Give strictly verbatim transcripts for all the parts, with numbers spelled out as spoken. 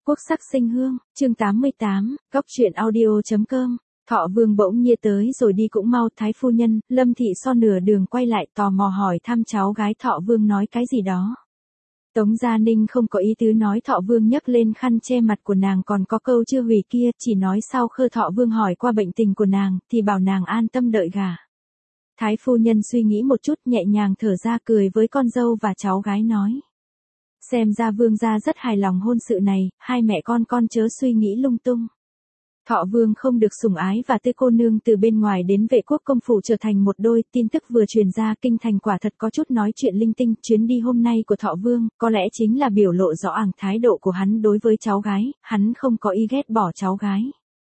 Quốc sắc sinh hương, chương tám mươi tám, góc truyện audio chấm com. Thọ Vương bỗng nhiên tới rồi đi cũng mau. Thái phu nhân, Lâm thị so nửa đường quay lại tò mò hỏi thăm cháu gái Thọ Vương nói cái gì đó. Tống Gia Ninh không có ý tứ nói. Thọ Vương nhấc lên khăn che mặt của nàng còn có câu chưa hủy kia, chỉ nói sau khi Thọ Vương hỏi qua bệnh tình của nàng, thì bảo nàng an tâm đợi gả. Thái phu nhân suy nghĩ một chút nhẹ nhàng thở ra cười với con dâu và cháu gái nói. Xem ra Vương gia rất hài lòng hôn sự này, hai mẹ con con chớ suy nghĩ lung tung. Thọ Vương không được sủng ái và Tư cô nương từ bên ngoài đến Vệ Quốc công phủ trở thành một đôi. Tin tức vừa truyền ra, kinh thành quả thật có chút nói chuyện linh tinh. Chuyến đi hôm nay của Thọ Vương có lẽ chính là biểu lộ rõ ảng thái độ của hắn đối với cháu gái, hắn không có ý ghét bỏ cháu gái.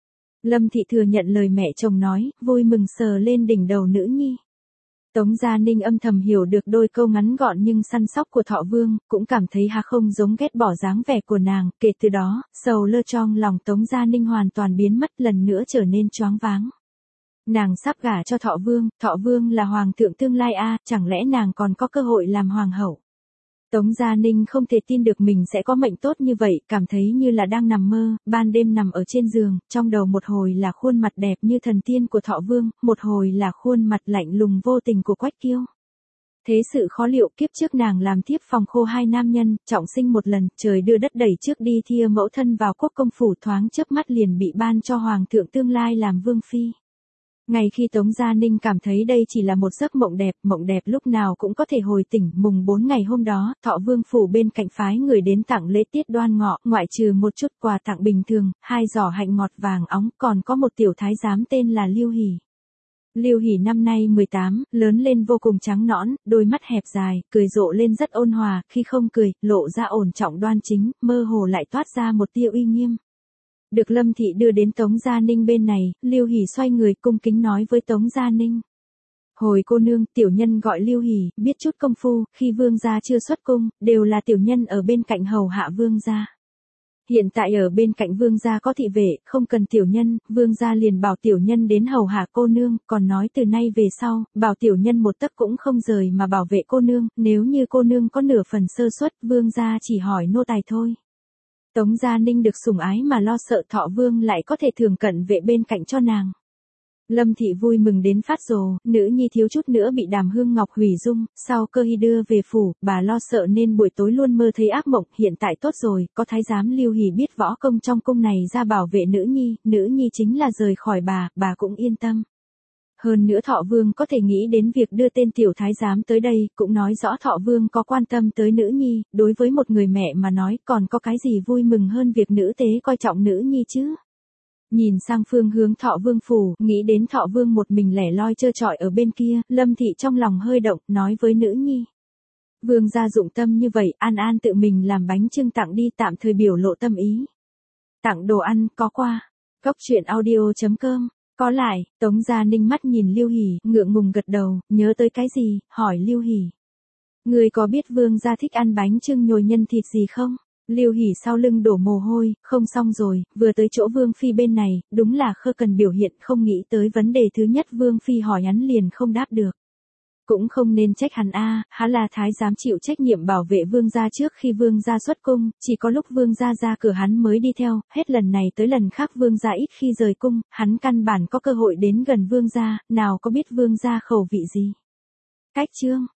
Lâm thị thừa nhận lời mẹ chồng nói, vui mừng sờ lên đỉnh đầu nữ nhi. Tống Gia Ninh âm thầm hiểu được đôi câu ngắn gọn nhưng săn sóc của Thọ Vương, cũng cảm thấy hà không giống ghét bỏ dáng vẻ của nàng. Kể từ đó, sầu lơ trong lòng Tống Gia Ninh hoàn toàn biến mất, lần nữa trở nên choáng váng. Nàng sắp gả cho Thọ Vương, Thọ Vương là hoàng thượng tương lai a, chẳng lẽ nàng còn có cơ hội làm hoàng hậu? Tống Gia Ninh không thể tin được mình sẽ có mệnh tốt như vậy, cảm thấy như là đang nằm mơ. Ban đêm nằm ở trên giường, trong đầu một hồi là khuôn mặt đẹp như thần tiên của Thọ Vương, một hồi là khuôn mặt lạnh lùng vô tình của Quách Kiêu. Thế sự khó liệu, kiếp trước nàng làm thiếp phòng khô hai nam nhân, trọng sinh một lần, trời đưa đất đẩy trước đi thia mẫu thân vào Quốc công phủ, thoáng chớp mắt liền bị ban cho hoàng thượng tương lai làm vương phi. Ngay khi Tống Gia Ninh cảm thấy đây chỉ là một giấc mộng đẹp, mộng đẹp lúc nào cũng có thể hồi tỉnh, mùng bốn ngày hôm đó, Thọ Vương phủ bên cạnh phái người đến tặng lễ tiết đoan ngọ, ngoại trừ một chút quà tặng bình thường, hai giỏ hạnh ngọt vàng óng, còn có một tiểu thái giám tên là Lưu Hỷ. Lưu Hỷ năm nay mười tám, lớn lên vô cùng trắng nõn, đôi mắt hẹp dài, cười rộ lên rất ôn hòa, khi không cười, lộ ra ổn trọng đoan chính, mơ hồ lại toát ra một tia uy nghiêm. Được Lâm thị đưa đến Tống Gia Ninh bên này, Lưu Hỷ xoay người cung kính nói với Tống Gia Ninh. Hồi cô nương, tiểu nhân gọi Lưu Hỷ, biết chút công phu, khi vương gia chưa xuất cung, đều là tiểu nhân ở bên cạnh hầu hạ vương gia. Hiện tại ở bên cạnh vương gia có thị vệ, không cần tiểu nhân, vương gia liền bảo tiểu nhân đến hầu hạ cô nương, còn nói từ nay về sau, bảo tiểu nhân một tấc cũng không rời mà bảo vệ cô nương, nếu như cô nương có nửa phần sơ suất, vương gia chỉ hỏi nô tài thôi. Tống Gia Ninh được sủng ái mà lo sợ Thọ Vương lại có thể thường cận vệ bên cạnh cho nàng. Lâm thị vui mừng đến phát rồ, nữ nhi thiếu chút nữa bị Đàm Hương Ngọc hủy dung, sau cơ hy đưa về phủ, bà lo sợ nên buổi tối luôn mơ thấy ác mộng, hiện tại tốt rồi, có thái giám Lưu Hỷ biết võ công trong cung này ra bảo vệ nữ nhi, nữ nhi chính là rời khỏi bà, bà cũng yên tâm. Hơn nữa Thọ Vương có thể nghĩ đến việc đưa tên tiểu thái giám tới đây, cũng nói rõ Thọ Vương có quan tâm tới nữ nhi, đối với một người mẹ mà nói còn có cái gì vui mừng hơn việc nữ tế coi trọng nữ nhi chứ. Nhìn sang phương hướng Thọ Vương phủ, nghĩ đến Thọ Vương một mình lẻ loi trơ trọi ở bên kia, Lâm thị trong lòng hơi động, nói với nữ nhi. Vương gia dụng tâm như vậy, An An tự mình làm bánh chưng tặng đi, tạm thời biểu lộ tâm ý. Tặng đồ ăn, có qua. Góc truyện audio chấm com. Có lại, Tống Gia Ninh mắt nhìn Lưu Hỷ, ngượng ngùng gật đầu, nhớ tới cái gì, hỏi Lưu Hỷ. Người có biết vương gia thích ăn bánh chưng nhồi nhân thịt gì không? Lưu Hỷ sau lưng đổ mồ hôi, không xong rồi, vừa tới chỗ vương phi bên này, đúng là khơ cần biểu hiện, không nghĩ tới vấn đề thứ nhất vương phi hỏi hắn liền không đáp được. Cũng không nên trách hắn a, hắn là thái giám chịu trách nhiệm bảo vệ vương gia trước khi vương gia xuất cung, chỉ có lúc vương gia ra cửa hắn mới đi theo, hết lần này tới lần khác vương gia ít khi rời cung, hắn căn bản có cơ hội đến gần vương gia, nào có biết vương gia khẩu vị gì. Cách chương